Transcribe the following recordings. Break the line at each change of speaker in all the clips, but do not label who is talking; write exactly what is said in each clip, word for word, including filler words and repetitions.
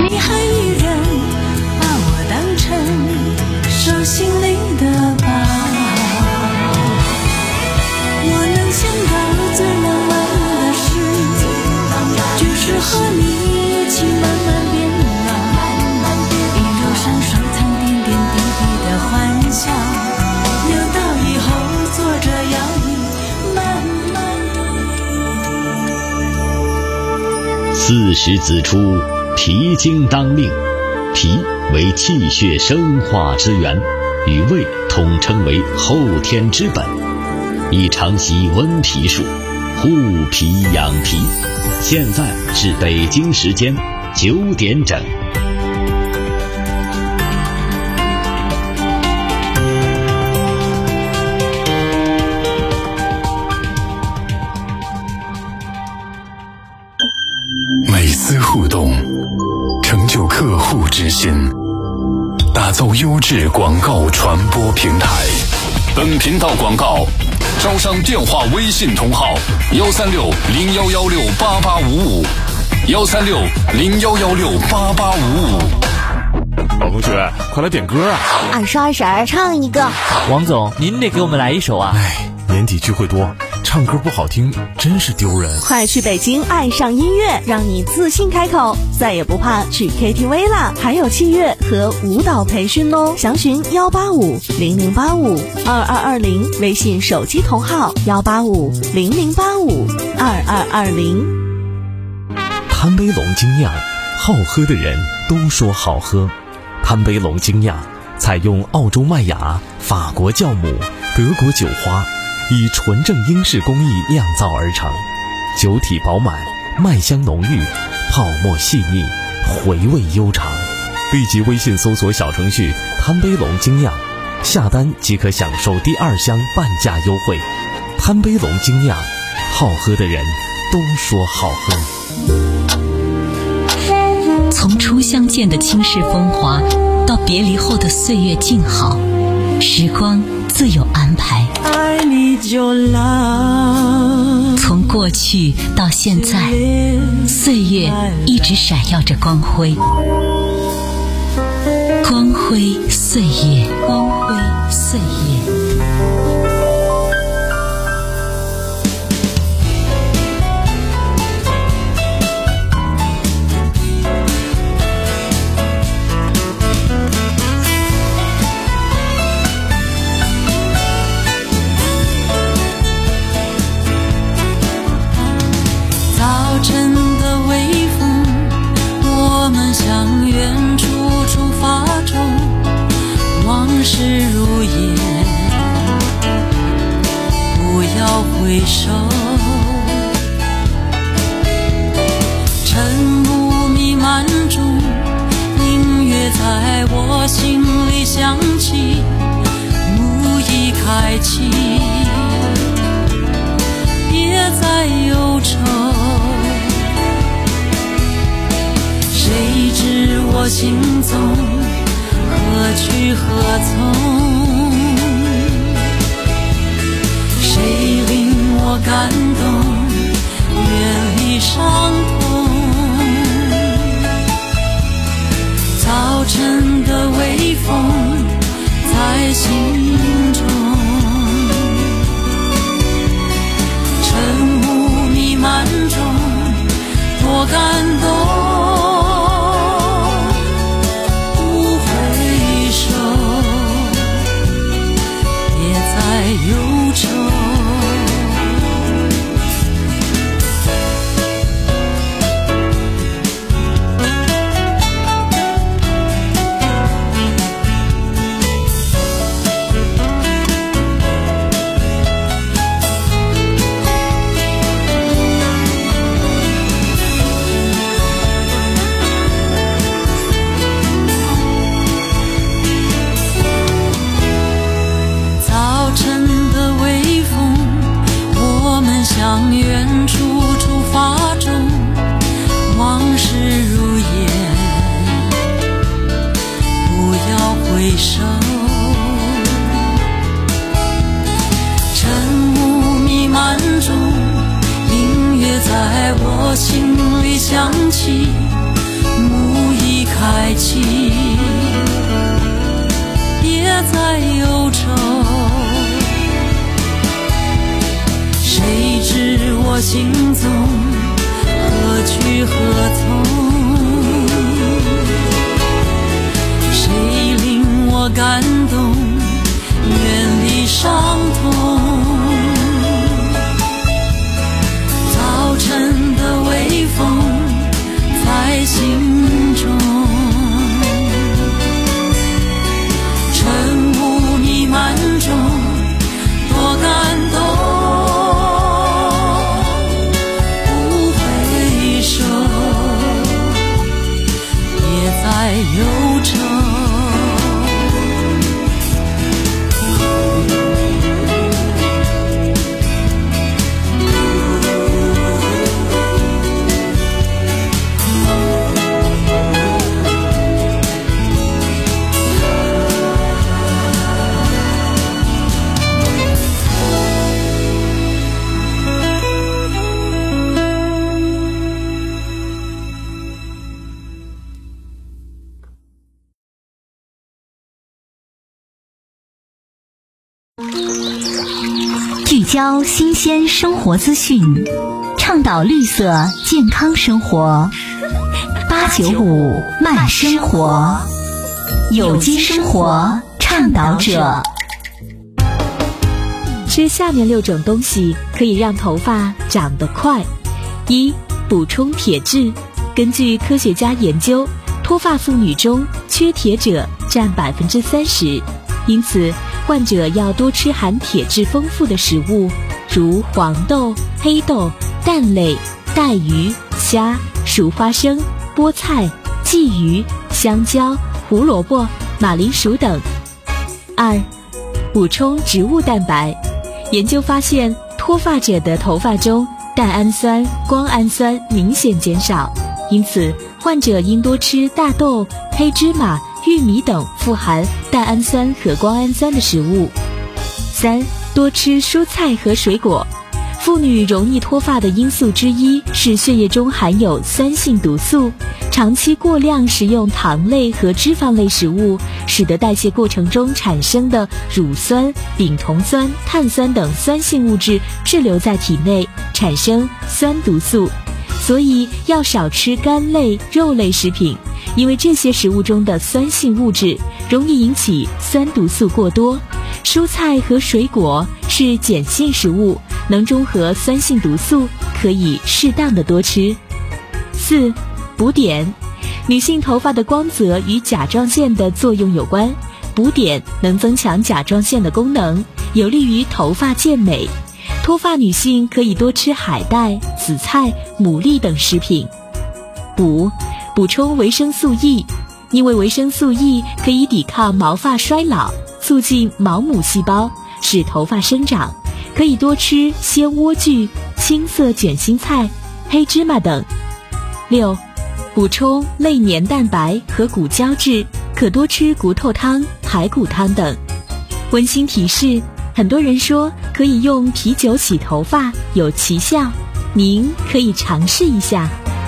你还依然把我当成手心里的宝。我能想到最浪漫的事，就是和你一起慢慢变老，一路上收藏点点滴滴的欢笑，留到以后坐着摇椅慢慢。
四时子出，脾经当令。脾为气血生化之源，与胃统称为后天之本。宜常习温脾术，护脾养脾。现在是北京时间九点整。
每次互动，成就客户之心，打造优质广告传播平台。本频道广告招商电话微信同号：幺三六零幺幺六八八五五，幺三六零幺幺六八八五五。
老同学，快来点歌啊！
二十二婶唱一个。
王总，您得给我们来一首啊！
哎，年底聚会多，唱歌不好听真是丢人。
快去北京爱上音乐，让你自信开口，再也不怕去 K T V 啦！还有器乐和舞蹈培训哦，详询幺八五零零八五二二二零，微信手机同号幺八五零零八五二二二零。
贪杯龙精酿，好喝的人都说好喝。贪杯龙精酿采用澳洲麦芽、法国酵母、德国酒花，以纯正英式工艺酿造而成，酒体饱满，麦香浓郁，泡沫细腻，回味悠长。立即微信搜索小程序贪杯龙精酿，下单即可享受第二箱半价优惠。贪杯龙精酿，好喝的人都说好喝。
从初相见的倾世风华，到别离后的岁月静好，时光自有安排。
爱你就来。
从过去到现在，岁月一直闪耀着光辉。光辉岁月，光辉岁月。
向远处出发中，往事如烟，不要回首。晨雾弥漫中，音乐在我心里响起，幕已开启，别再忧愁。谁知我行踪何去何从？谁令我感动远离伤痛？早晨的微风在心中，晨雾弥漫中多感动。忧愁。向远处出发中，往事如烟，不要回首。晨雾弥漫中，音乐在我心里响起，幕已感动，远离伤痛。早晨的微风在心中，晨雾弥漫中多感动，不回首也在忧愁。
聚焦新鲜生活资讯，倡导绿色健康生活。八九五慢生活，有机生活倡导者。
吃下面六种东西可以让头发长得快。一、补充铁质。根据科学家研究，脱发妇女中缺铁者占百分之三十，因此患者要多吃含铁质丰富的食物，如黄豆、黑豆、蛋类、带鱼、虾、熟花生、菠菜、鲫鱼、香蕉、胡萝卜、马铃薯等。二、补充植物蛋白。研究发现，脱发者的头发中蛋氨酸、胱氨酸明显减少，因此患者应多吃大豆、黑芝麻、玉米等富含蛋氨酸和胱氨酸的食物。三、多吃蔬菜和水果。妇女容易脱发的因素之一是血液中含有酸性毒素，长期过量食用糖类和脂肪类食物，使得代谢过程中产生的乳酸、丙酮酸、碳酸等酸性物质滞留在体内，产生酸毒素。所以要少吃肝类、肉类食品，因为这些食物中的酸性物质容易引起酸毒素过多。蔬菜和水果是碱性食物，能中和酸性毒素，可以适当的多吃。四、补碘。女性头发的光泽与甲状腺的作用有关，补碘能增强甲状腺的功能，有利于头发健美。脱发女性可以多吃海带、紫菜、牡蛎等食品。五、补充维生素 E。 因为维生素 E 可以抵抗毛发衰老，促进毛母细胞，使头发生长，可以多吃鲜莴苣、青色卷心菜、黑芝麻等。六、补充类黏蛋白和骨胶质，可多吃骨头汤、排骨汤等。温馨提示，很多人说可以用啤酒洗头发，有奇效，您可以尝试一下。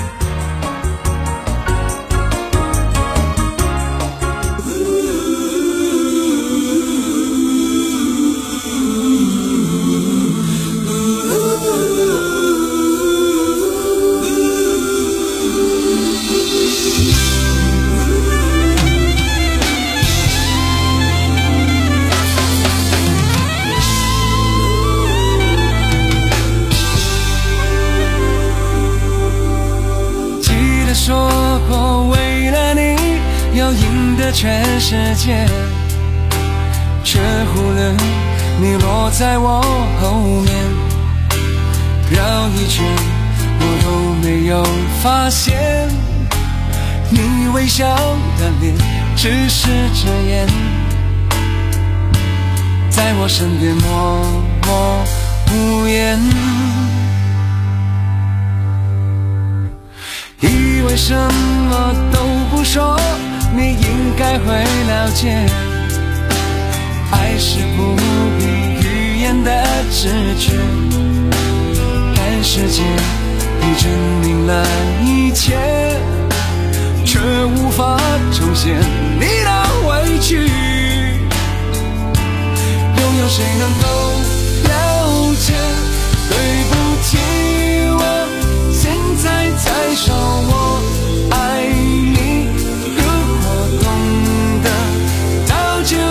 全世界，却忽略你落在我后面，绕一圈我都没有发现，你微笑的脸只是遮掩，在我身边默默无言，以为什么都不说你应该会了解，爱是不必语言的直觉，看世界已证明了一切，却无法重现你的委屈，又有谁能够了解？对不起，我现在才说我爱你，如果懂得道歉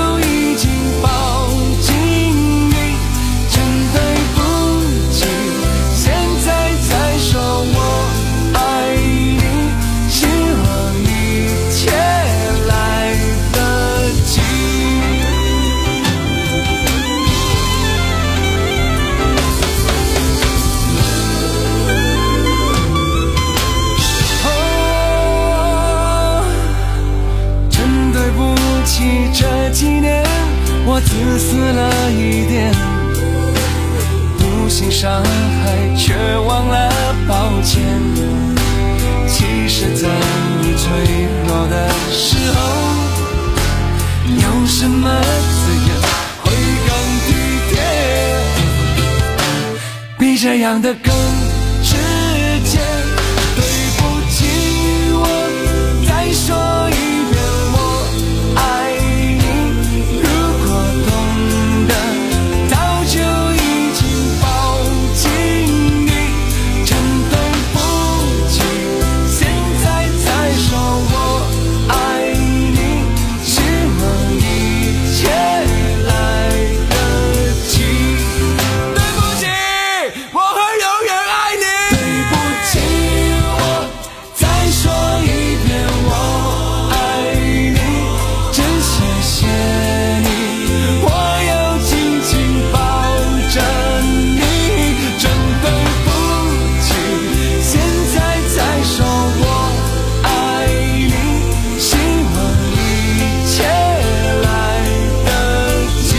自私了一点，无心伤害却忘了抱歉。其实在你最弱的时候，有什么字眼会更体贴，比这样的更直接。对不起，我再说一遍我爱你，如果懂得早就已经抱紧你，真对不起，现在才说我爱你，希望一切来得及。对不起，我会永远爱你。对不起，我再说一遍我爱你，真谢谢你，我要紧紧抱着你。真对不起，现在才说我爱你，希望一切来得及。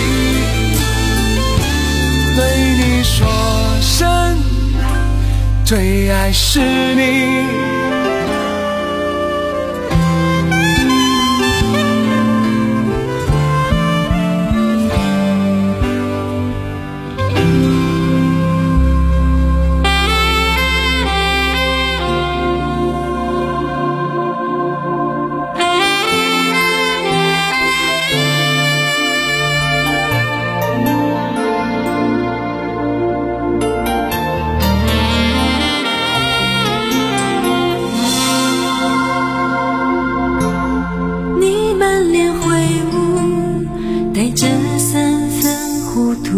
对你说声最爱是你。
你满脸悔悟，带着三分糊涂，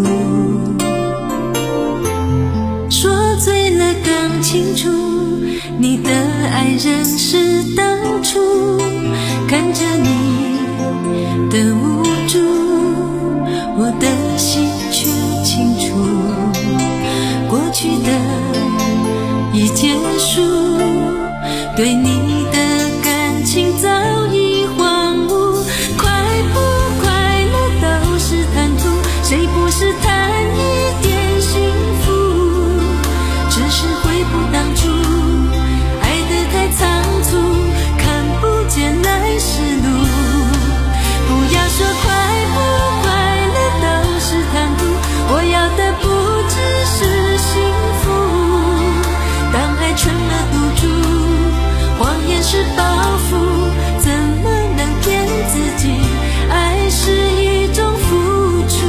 说醉了更清楚，你的爱人是当初。看着你的无助，我的心却清楚，过去的已结束，对你的感情早已荒芜。快不快乐都是贪图，谁不是贪一点幸福？只是回不当初，爱得太仓促，看不见来时路。不要说快不快乐都是贪图，我要的不只是幸福。当爱成了赌注，谎言是包袱，怎么能骗自己？爱是一种付出。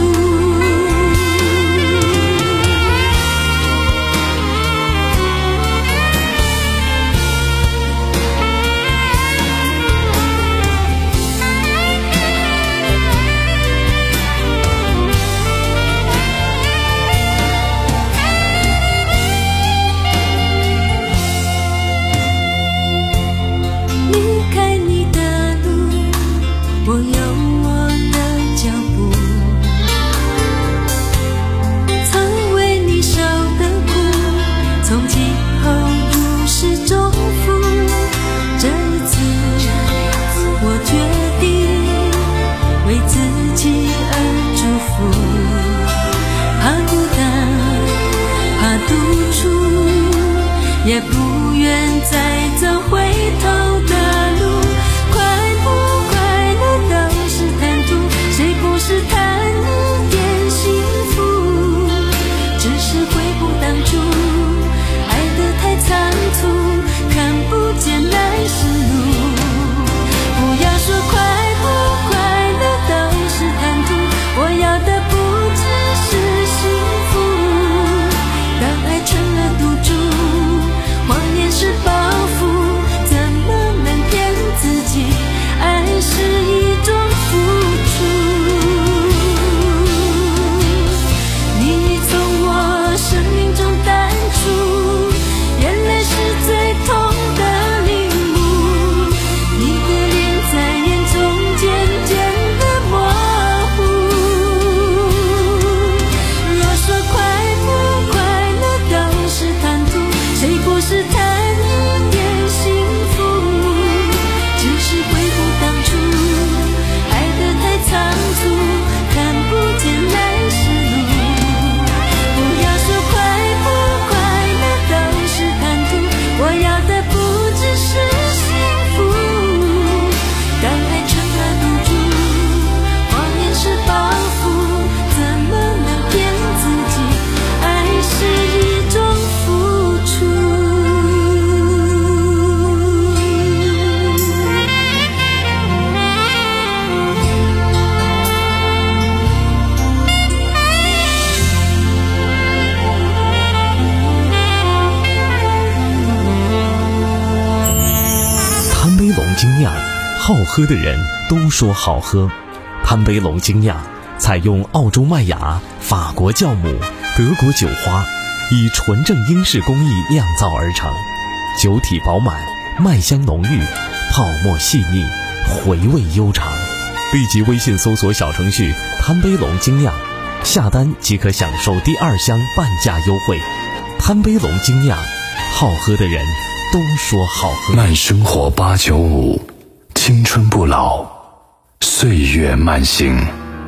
离开你的路，我有我的脚步，曾为你受的苦，从今后如释重负。这一次我决定为自己而祝福，怕孤单，怕独处，也不愿再走回头的路。快不快乐都是贪图，谁不是贪一点幸福？只是回不当初，爱得太仓促，看不见来时路。不要说快不快乐都是贪图，我要的不只是幸福。当爱成了赌注，谎言是包袱，
好喝的人都说好喝。潘杯龙精酿采用澳洲麦芽、法国酵母、德国酒花，以纯正英式工艺酿造而成，酒体饱满，麦香浓郁，泡沫细腻，回味悠长。立即微信搜索小程序潘杯龙精酿，下单即可享受第二箱半价优惠。潘杯龙精酿，好喝的人都说好喝。
慢生活八九五，青春不老，岁月慢行。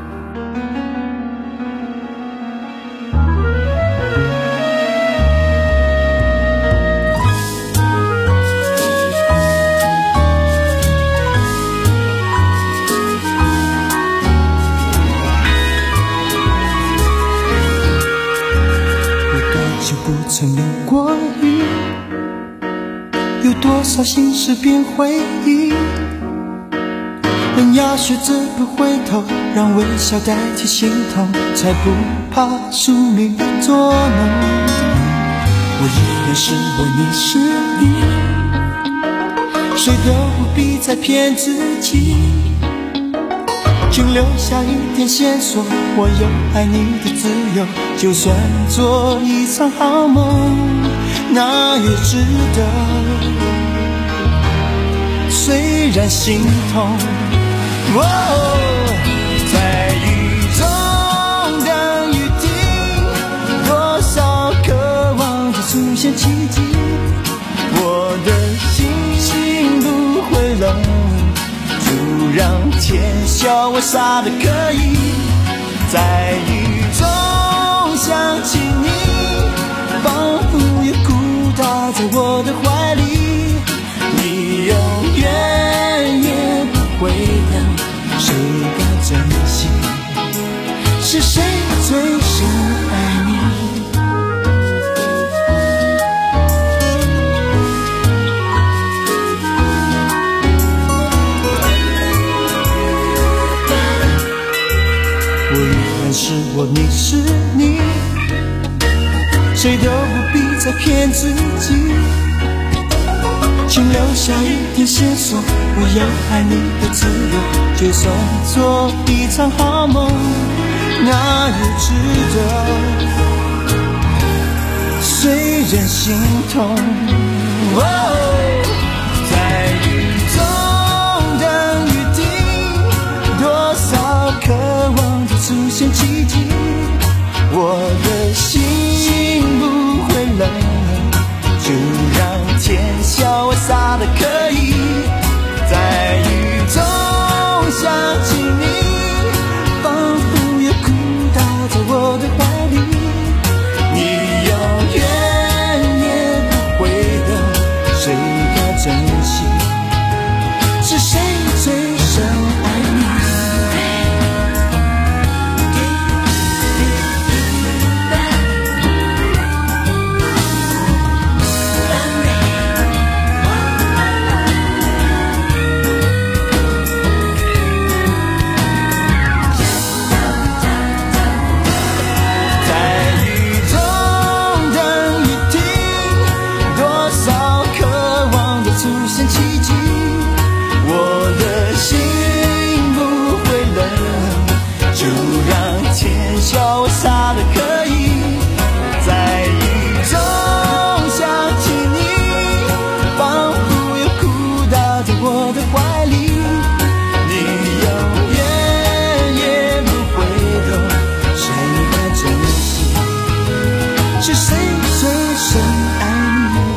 不曾淋过雨，有多少心事变回忆，人要学着不回头，让微笑代替心痛，才不怕宿命捉弄。我依然是我，你是你，谁都不必再骗自己，请留下一点线索，我有爱你的自由，就算做一场好梦，那也值得。虽然心痛，哦，在雨中等雨停，多少渴望着出现奇迹，我的心情不会冷，就让天笑我傻的可以，在雨中想起你，仿佛有孤岛在我的怀里，你永远也不会等，谁敢珍惜？是谁最深爱你？是我，你是你，谁都不必再骗自己，请留下一点线索，我有爱你的自由，就算做一场好梦，那也值得。虽然心痛，哦，在雨中等雨停，多少渴望出现奇迹，我的心不会冷，就让天笑我傻的可以，在雨中想起你，仿佛有孤岛在我的怀里，你永远也不会等，谁该珍惜？是谁最深爱你？笑我傻的可以，在雨中想起你，仿佛有孤岛在我的怀里，你永远也不会懂，谁该珍惜？是谁最深爱你？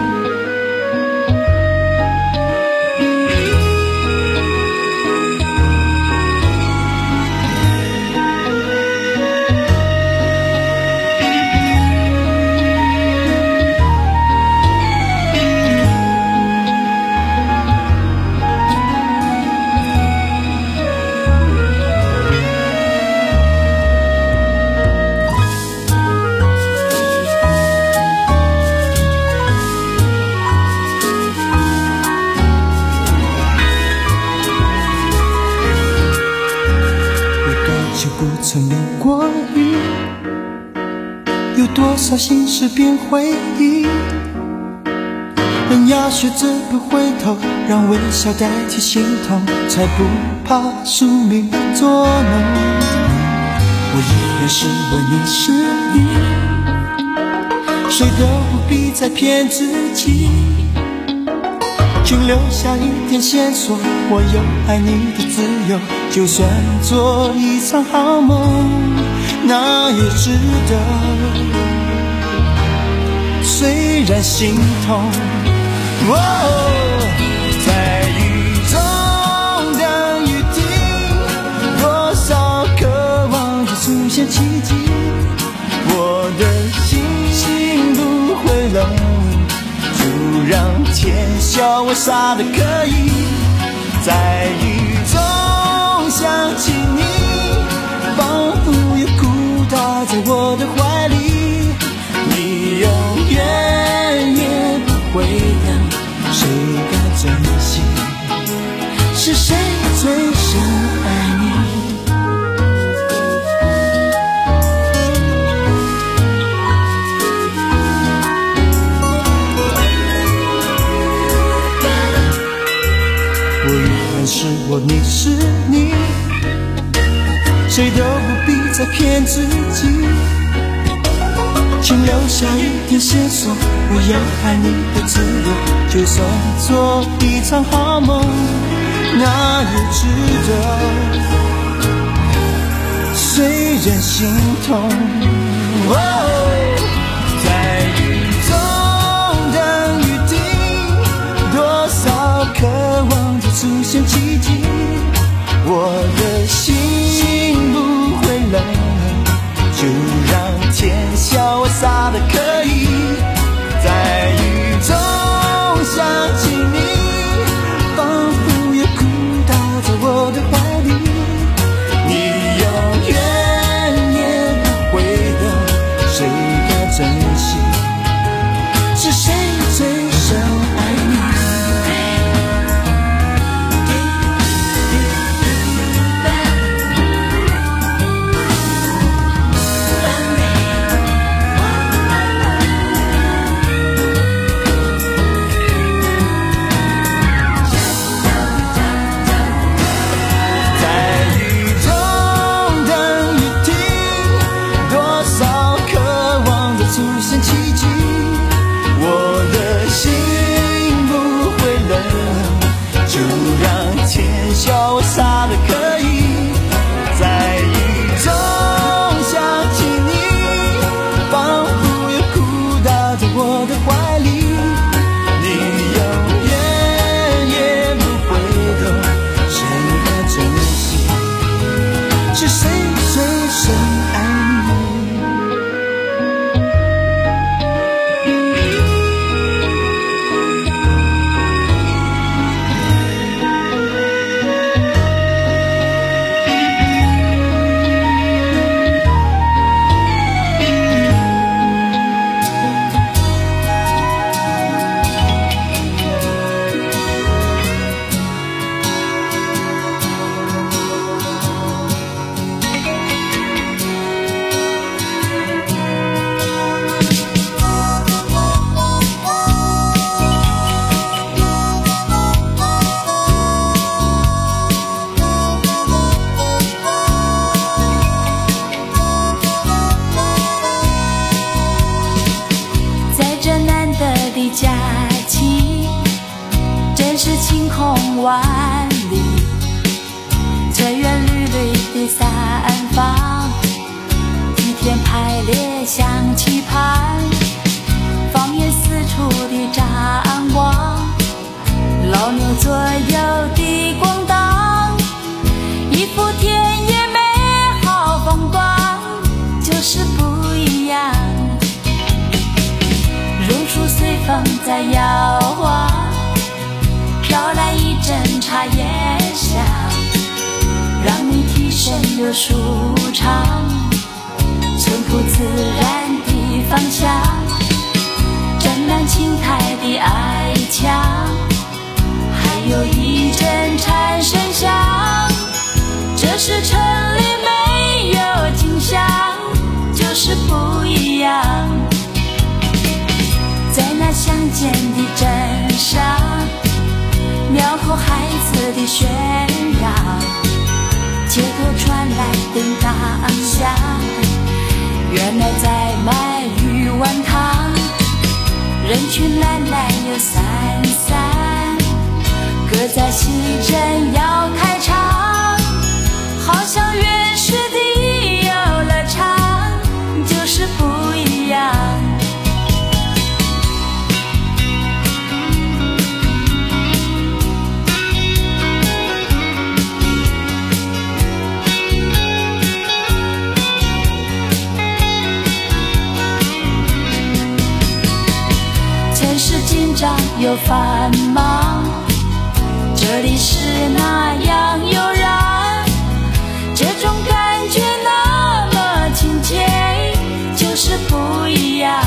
不曾淋过雨，有多少心事变回忆， 人要学着不回头，让微笑代替心痛，才不怕宿命捉弄。我依然是我，你是你，谁都不必再骗自己，请留下一点线索，我有爱你的自由，就算做一场好梦，那也值得。虽然心痛，哦，在雨中等雨停，多少渴望着出现奇迹，我的心心不会冷，就让天笑我傻得可以，在雨中想起你，仿佛有鼓打在我的怀里，你永远也不会等，谁该珍惜？是谁最深爱你？我依然是我，你是你，谁都不必再骗自己，请留下一点线索，我有爱你的自由，就算做一场好梦，那也值得。虽然心痛，哦，在雨中等雨停，多少渴望着出现奇迹，我的心不会冷，就让天笑我傻得可以，在雨中想起你，仿佛有鼓打在我的怀里，你永远也不会等，谁该珍惜？是谁最深爱你？笑我傻得可以，在雨中想起你，仿佛有鼓打在我的怀里，你永远也不会懂，谁该珍惜？是谁最深爱你？
假期真是晴空万里，翠园绿绿的三方，梯田排列像棋盘，放眼四处的张望，老牛左右的咣当，一幅田野美好风光，就是不一样。榕树随风在摇晃，飘来一阵茶叶香，让你提神又舒畅，淳朴自然的芳香，湛蓝青苔的矮墙，还有一阵蝉声响，这是城里没有景象，就是不一样。在那乡间的镇喧嚷，街头传来叮当响，原来在卖鱼丸汤，人群懒懒又散散，歌在西镇要开场，好像原始的游乐场，就是不一样。城市紧张又繁忙，这里是那样悠然，这种感觉那么亲切，就是不一样。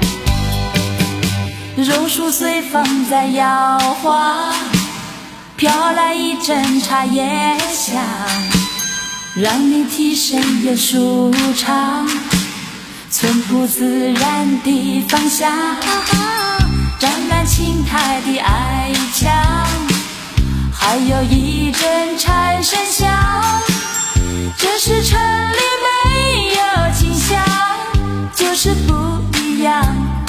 榕树随风在摇晃，飘来一阵茶叶香，让你提神又舒畅，淳朴自然的芳香，沾满青苔的矮墙，还有一阵蝉声响，这是城里没有景象，就是不一样。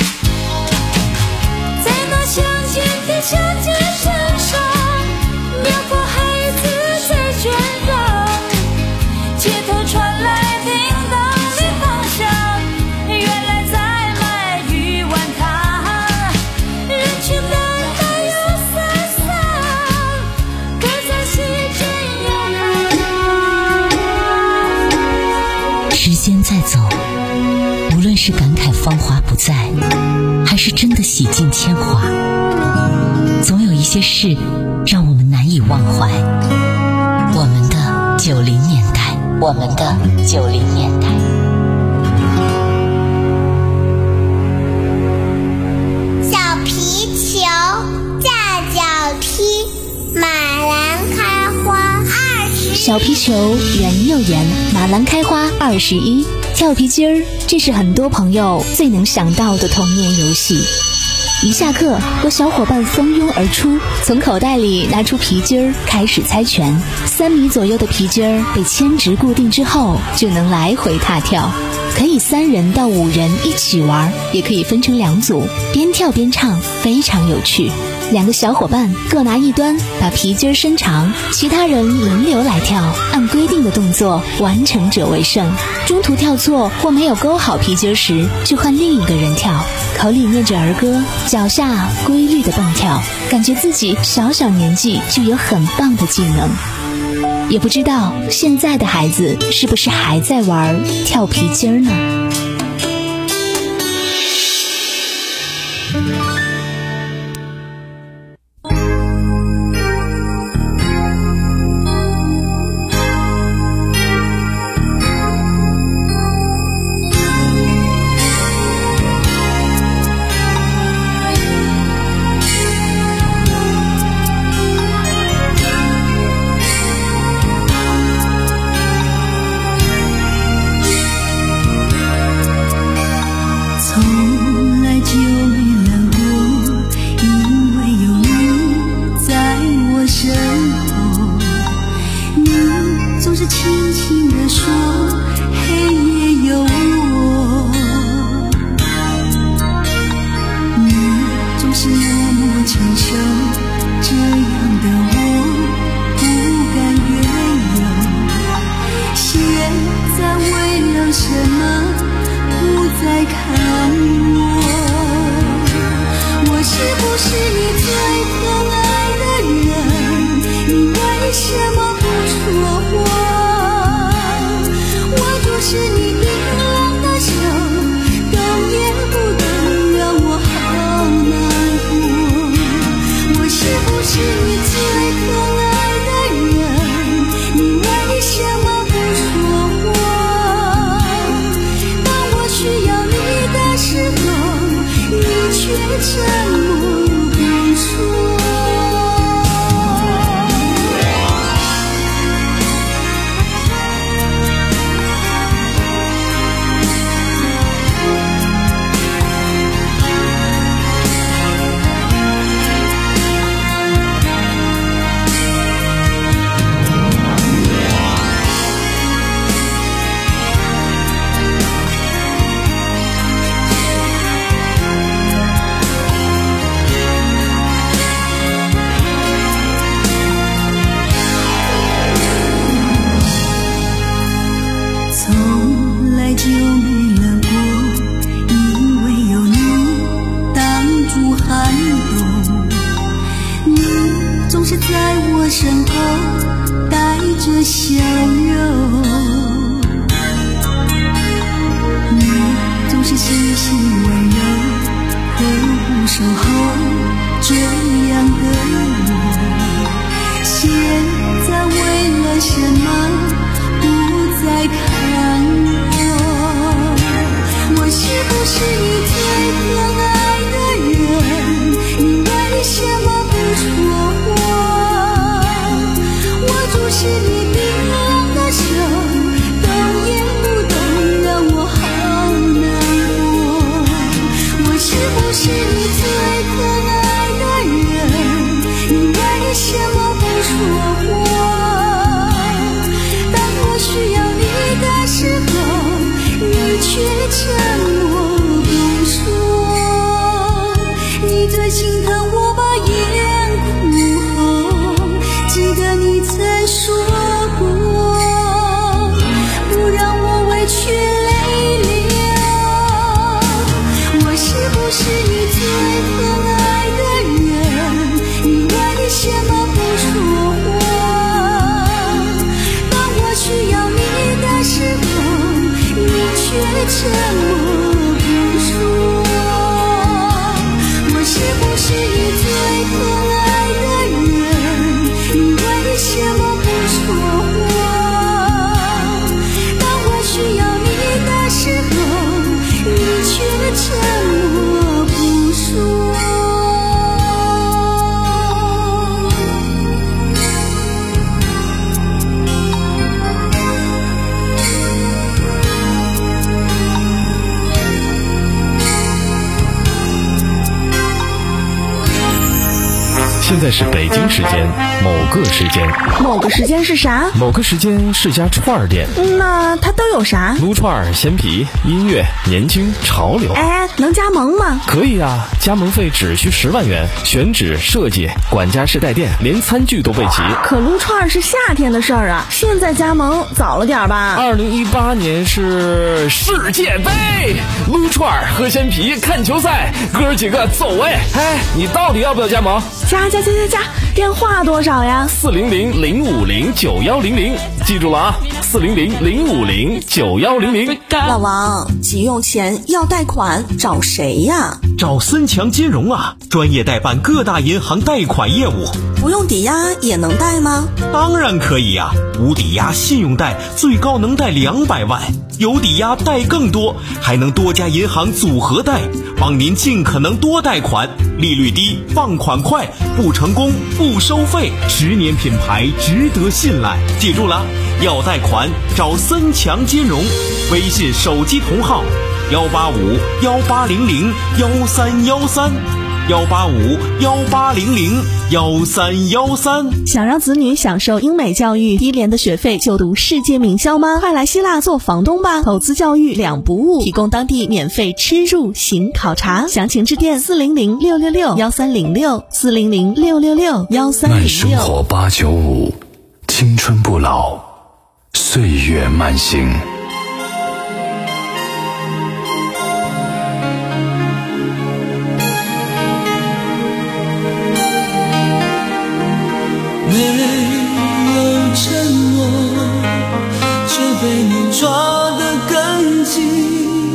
在那乡间的乡间山上，苗头孩子在旋转，街头传来叮当的方向，原来在卖鱼丸汤，人群的大又散散，歌在西镇摇摆。
时间在走，无论是感慨芳华不再，还是真的洗尽铅华，总有一些事让我们难以忘怀。我们的九零年代，我们的九零年代。
小皮球架脚踢，马兰开花二十。
小皮球圆又圆，马兰开花二十一。跳皮筋儿，这是很多朋友最能想到的童年游戏。一下课，和小伙伴蜂拥而出，从口袋里拿出皮筋儿，开始猜拳。三米左右的皮筋儿被牵直固定之后，就能来回踏跳。可以三人到五人一起玩，也可以分成两组，边跳边唱，非常有趣。两个小伙伴各拿一端，把皮筋伸长，其他人轮流来跳，按规定的动作，完成者为胜。中途跳错或没有勾好皮筋时，就换另一个人跳，口里念着儿歌，脚下规律的蹦跳，感觉自己小小年纪就有很棒的技能。也不知道现在的孩子是不是还在玩跳皮筋呢？
沉默不说。
在为了什么不再看我？我是不是你最疼爱的人？你为什么不说话？我注视你冰冷的手，动也不动，让我好难过。我是不是你最疼爱的人？你为什么不说话？当我需要你的时候，你却沉默不说。你最心疼我把眼哭红，记得你曾说过，不让我委屈泪流。我是不是你最疼爱的人？你为什么不说话？当我需要你的时候，你却沉默不说。我是不是你最疼爱的人？你为什么不说话？当我需要你的时候，你却沉默不说。
现在是北京时间某个时间，
某个时间是啥？
某个时间是家串儿店。
那它都有啥？
撸串、鲜皮、音乐、年轻、潮流。
哎，能加盟吗？
可以啊，加盟费只需十万元，选址、设计、管家式带电，连餐具都备齐。
可撸串是夏天的事儿啊，现在加盟早了点吧？
二零一八年是世界杯，撸串、喝鲜皮、看球赛，哥儿几个走哎！哎，你到底要不要加盟？
加加加加加，电话多少呀？
四零零零五零九幺零零，记住了啊，四零零零五零九幺零零。
老王，急用钱要贷款，找谁呀？
找森强金融啊，专业代办各大银行贷款业务。
不用抵押也能贷吗？
当然可以呀、啊，无抵押信用贷最高能贷两百万，有抵押贷更多，还能多家银行组合贷，帮您尽可能多贷款，利率低，放款快，不成功不收费，十年品牌值得信赖。记住了，要贷款找森强金融，微信手机同号幺八五幺八零零幺三幺三。幺八五幺八零零幺三幺三。
想让子女享受英美教育，低廉的学费就读世界名校吗？快来希腊做房东吧！投资教育两不误，提供当地免费吃住行考察。详情致电四零零六六六幺三零六四零零六六六幺三零六。
慢生活八九五，青春不老，岁月慢行。
没有承诺，却被你抓得更紧。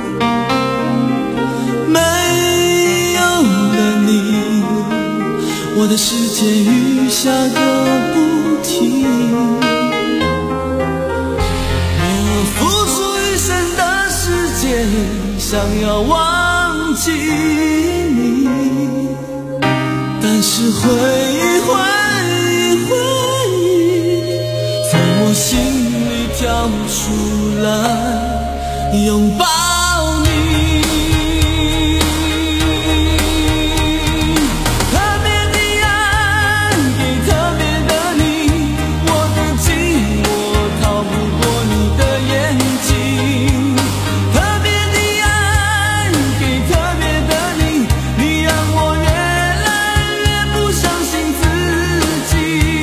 没有了你，我的世界雨下个不停。我付出一生的时间，想要忘记你，但是回忆回我心里跳出来拥抱你。特别的爱给特别的你，我的寂寞逃不过你的眼睛。特别的爱给特别的你，你让我越来越不相信自己。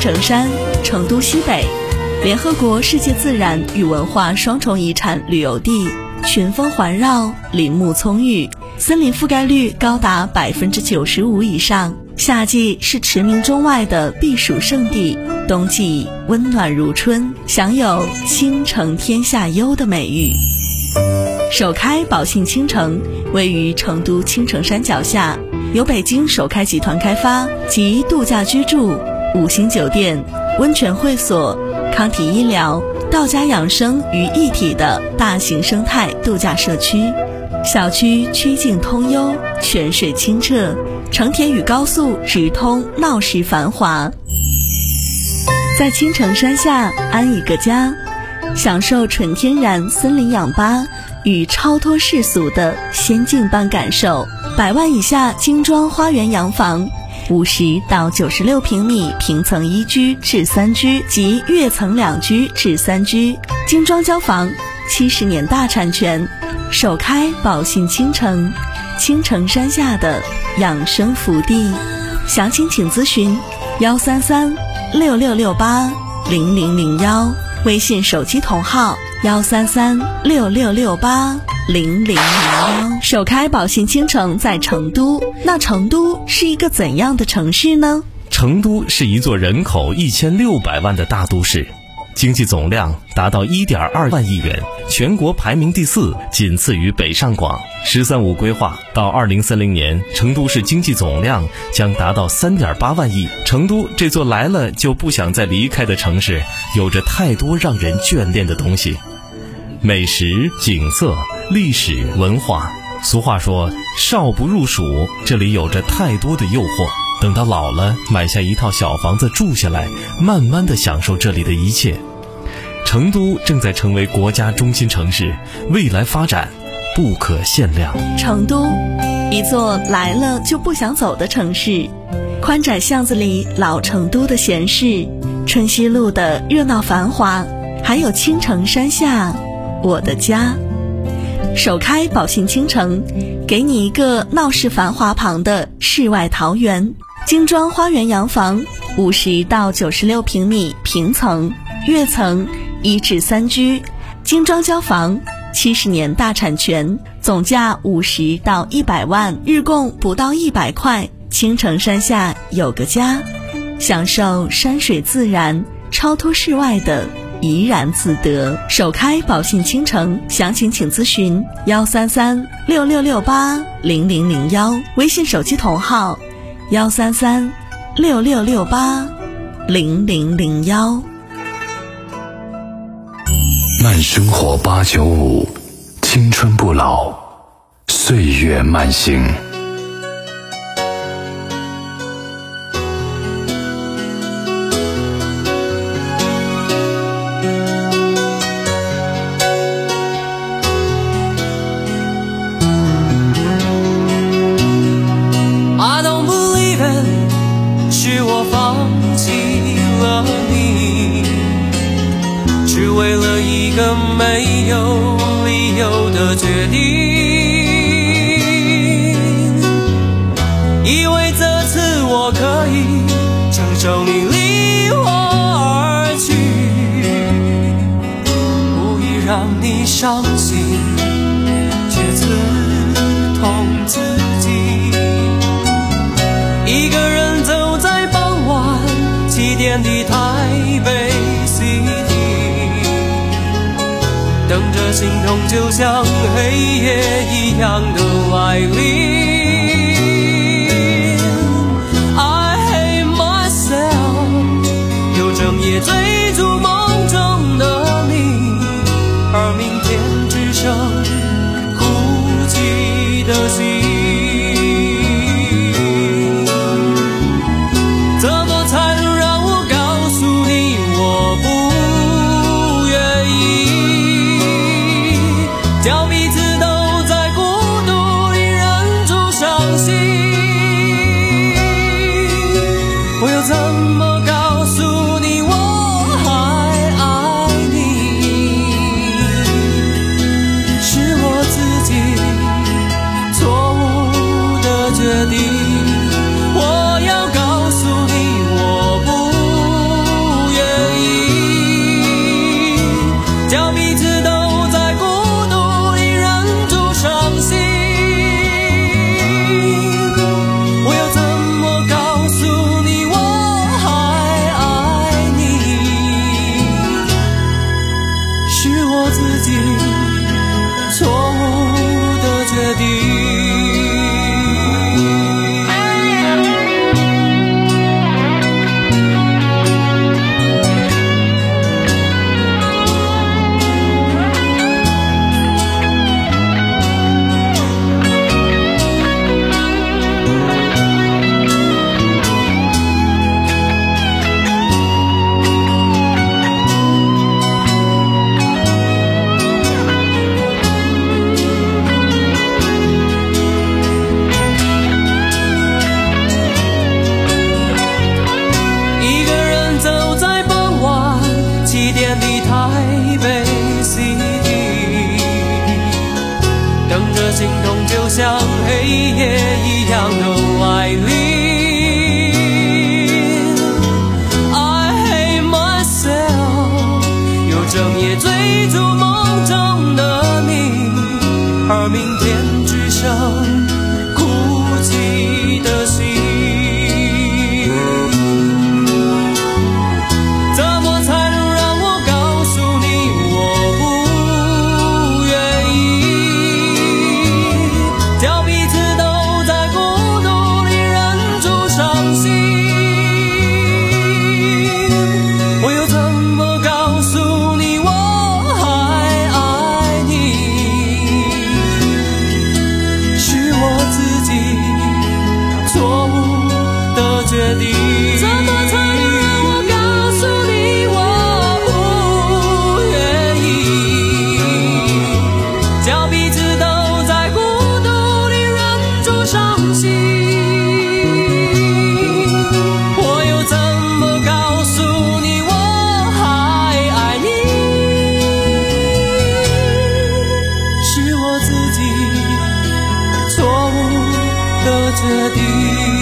城山，成都西北，联合国世界自然与文化双重遗产旅游地，群峰环绕，林木葱郁，森林覆盖率高达百分之九十五以上。夏季是驰名中外的避暑胜地，冬季温暖如春，享有倾城天下优的美誉。首开宝信倾城位于成都青城山脚下，由北京首开集团开发，集度假居住、五星酒店、温泉会所、康体医疗、道家养生于一体的大型生态度假社区。小区曲径通幽，泉水清澈，城铁与高速直通，闹市繁华。在青城山下安一个家，享受纯天然森林氧吧与超脱世俗的仙境般感受。百万以下精装花园洋房，五十到九十六平米平层一居至三居及跃层两居至三居，精装交房，七十年大产权。首开宝信倾城，青城山下的养生福地。详情请咨询幺三三六六六八零零零幺，微信手机同号幺三三六六六八零零零幺。首开宝信倾城在成都，那成都是一个怎样的城市呢？
成都是一座人口一千六百万的大都市，经济总量达到 一点二万亿元，全国排名第四，仅次于北上广。十三五规划到二零三零年，成都市经济总量将达到 三点八万亿。成都这座来了就不想再离开的城市，有着太多让人眷恋的东西，美食、景色、历史、文化。俗话说少不入蜀，这里有着太多的诱惑，等到老了买下一套小房子住下来，慢慢地享受这里的一切。成都正在成为国家中心城市，未来发展不可限量。
成都，一座来了就不想走的城市。宽窄巷子里老成都的闲适，春熙路的热闹繁华，还有青城山下我的家。首开宝信倾城，给你一个闹市繁华旁的世外桃源。精装花园洋房，五十到九十六平米平层，跃层一至三居，精装交房，七十年大产权，总价五十到一百万，日供不到一百块。青城山下有个家，享受山水自然，超脱世外的怡然自得。首开宝信倾城，详情请咨询幺三三六六六八零零零幺，微信手机同号幺三三六六六八零零零幺。
慢生活八九五，青春不老，岁月慢行。
为了一个没有理由的决定，以为这次我可以承受你离我而去，故意让你伤心，却刺痛自己。一个人走在傍晚七点的台北 City，等着心痛就像黑夜一样的来临。 I hate myself， 又整夜追逐梦中的你，而明天只剩哭泣的心。怎么才能让我告诉你我不愿意？叫彼此都在孤独里忍住心我自己错误的决定。心痛就像黑夜一样的来临 I hate myself 又整夜追逐梦中的你，而明天只剩哭泣的心。怎么才能让我告诉你我不愿意，叫彼此都在孤独里忍住伤心。我又怎么告诉你我还爱你，是我自己错误的决定。怎么才能让我告诉你我不愿意，叫彼此都在孤独里忍住伤心。我又怎么告诉你我还爱你，是我自己错误的决定，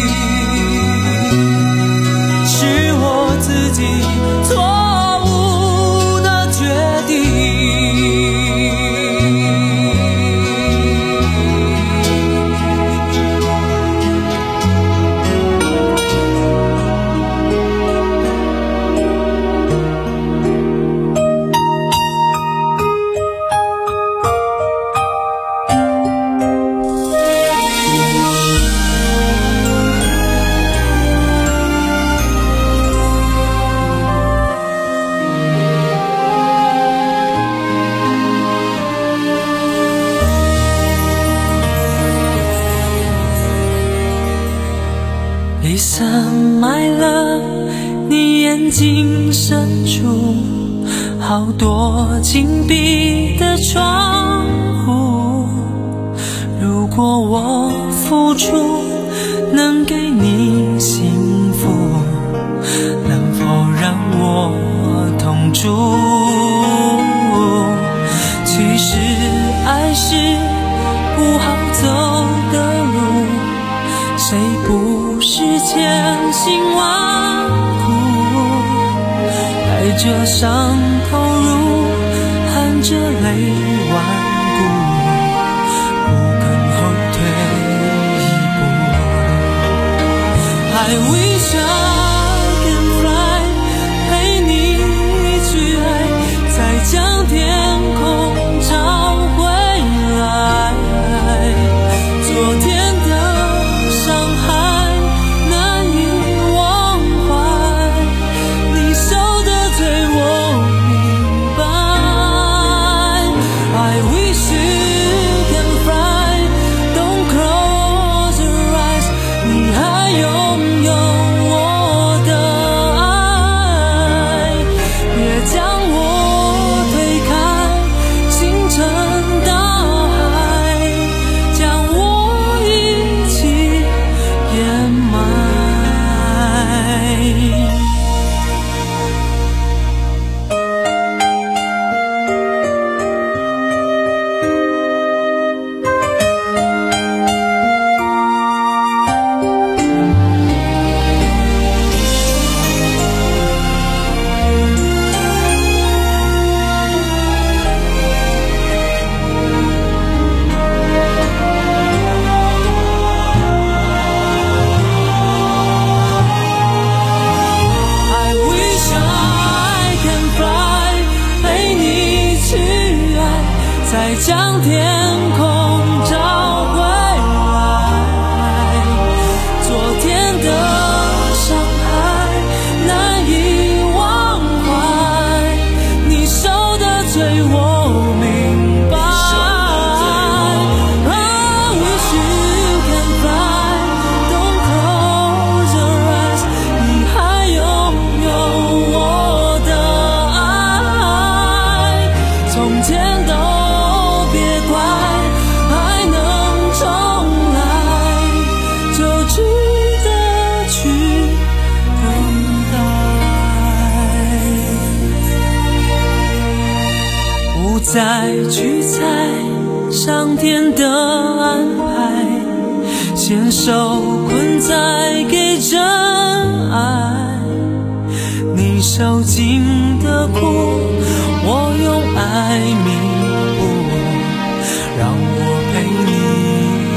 是我自己错误的决定。Listen my love， 你眼睛深处好多紧闭的窗户，如果我付出能给你幸福，能否让我同住？其实爱是不好走的路，谁不是千辛万苦，带着伤投入，含着泪顽固，不肯后退一步。I wish I can fly， 陪你去爱，再将天空找回来。昨天的伤害难以忘怀，你受的罪我明白。I wish you can fly， don't close your eyes， 你还拥有我。 再将天空找回来。昨天的伤害难以忘怀，你受的罪我明白。I wish you can fly, don't close your eyes， 你还拥有我的爱。从前都别怪，还能重来，就值得去等待。不再去猜上天的安排，先受困再给真爱。你受尽的苦，我用爱弥补，让我陪你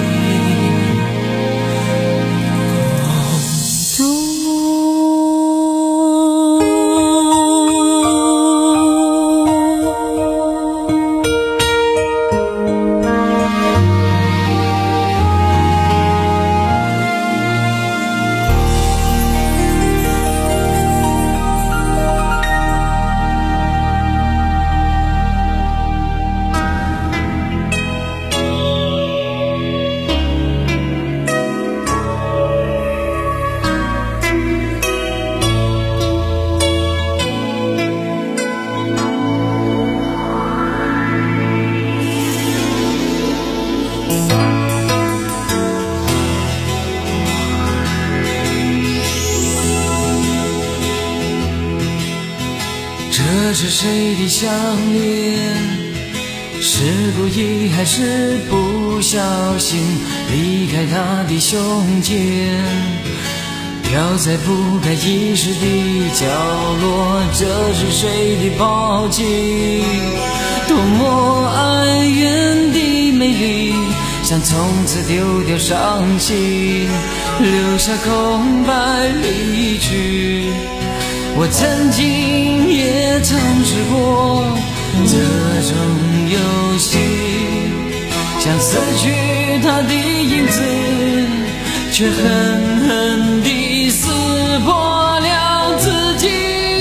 这是谁的项链？是故意还是不小心离开他的胸间？掉在不该遗失的角落，这是谁的抱紧？多么哀怨的美丽，想从此丢掉伤心，留下空白离去。我曾经也尝试过这种游戏，想撕去他的影子，却狠狠地撕破了自己。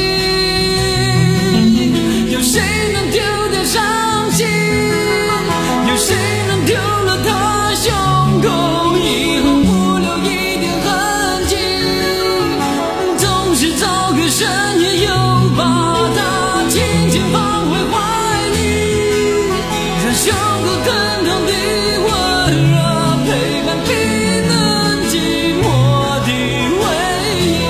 有谁能丢掉伤心？有谁能丢了他胸口？以后不留一点痕迹，总是找个深夜又把它轻轻放回怀里，让胸口更痛的温热陪伴冰冷寂寞的回忆。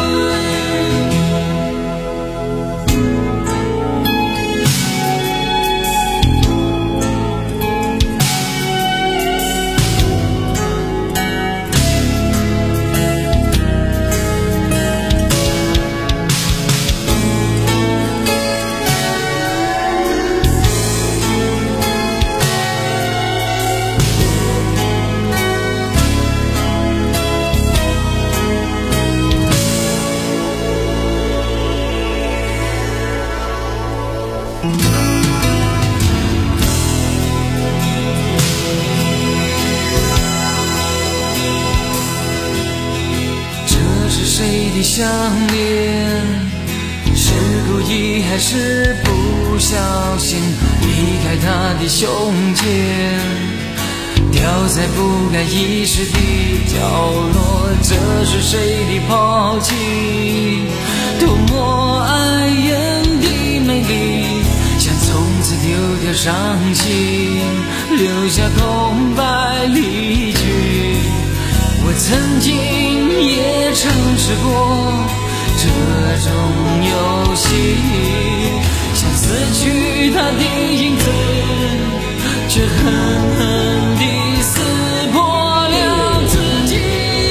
谁的项链？是故意还是不小心离开他的胸前？掉在不该遗失的角落，这是谁的抛弃？多么哀怨的美丽，想从此丢掉伤心，留下空白离去。我曾经也尝试过这种游戏，想撕去他的影子，却狠狠地撕破了自己。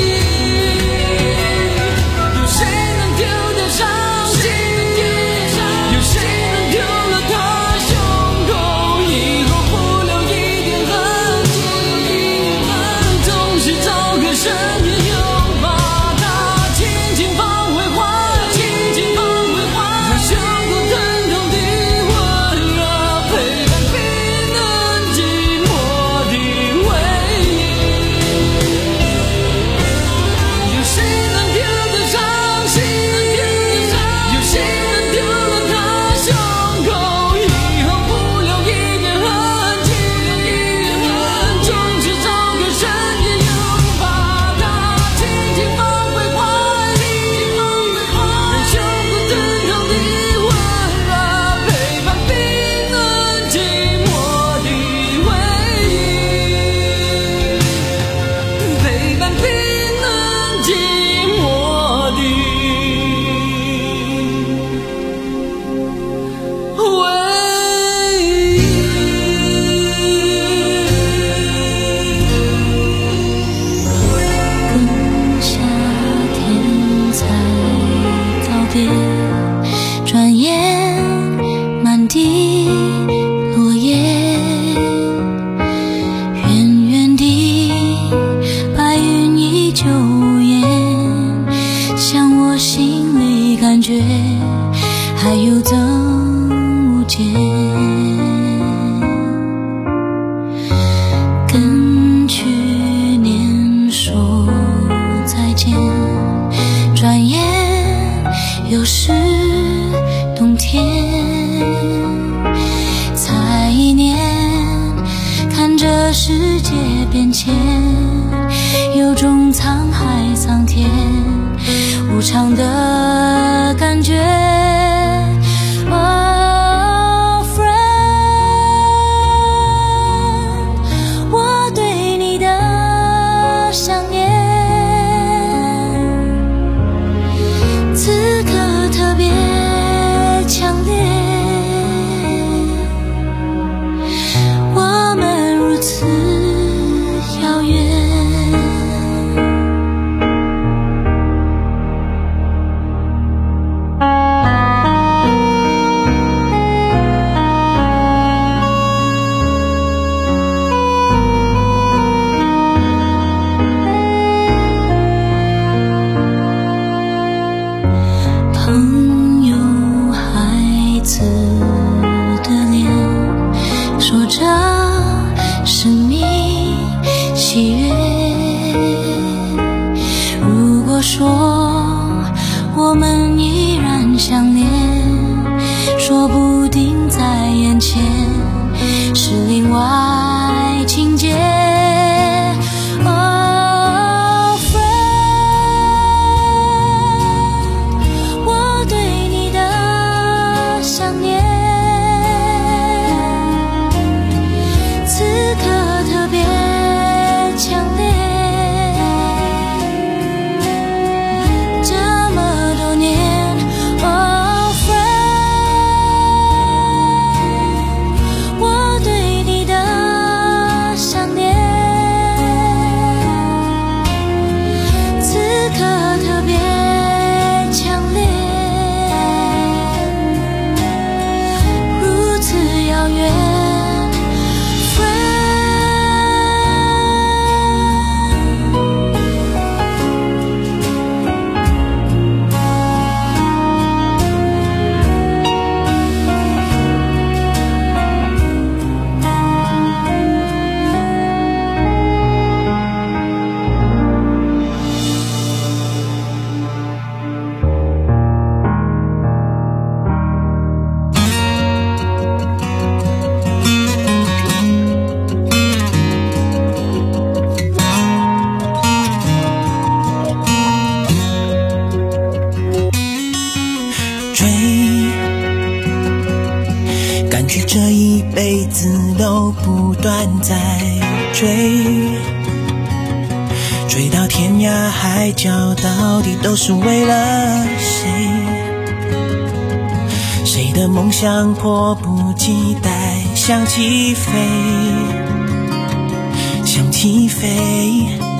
有谁能丢掉伤心？有谁能丢了他胸口？以后不留一点痕迹，总是找个深夜又把它轻轻放回怀，轻轻放回怀，让胸口疼痛的温热陪
世界变迁，有种沧海桑田无常的感觉。Oh friend， 我对你的想念此刻特别强烈，我们如此遥远。朋友孩子的脸，说着生命喜悦。如果说我们依然相恋，说不定在眼前是另外情节。Oh friend， 我对你的想念此刻特别强烈，这么多年。Oh friend， 我对你的想念此刻特别强烈，如此遥远。
感觉这一辈子都不断在追，追到天涯海角，到底都是为了谁？谁的梦想迫不及待想起飞，想起飞。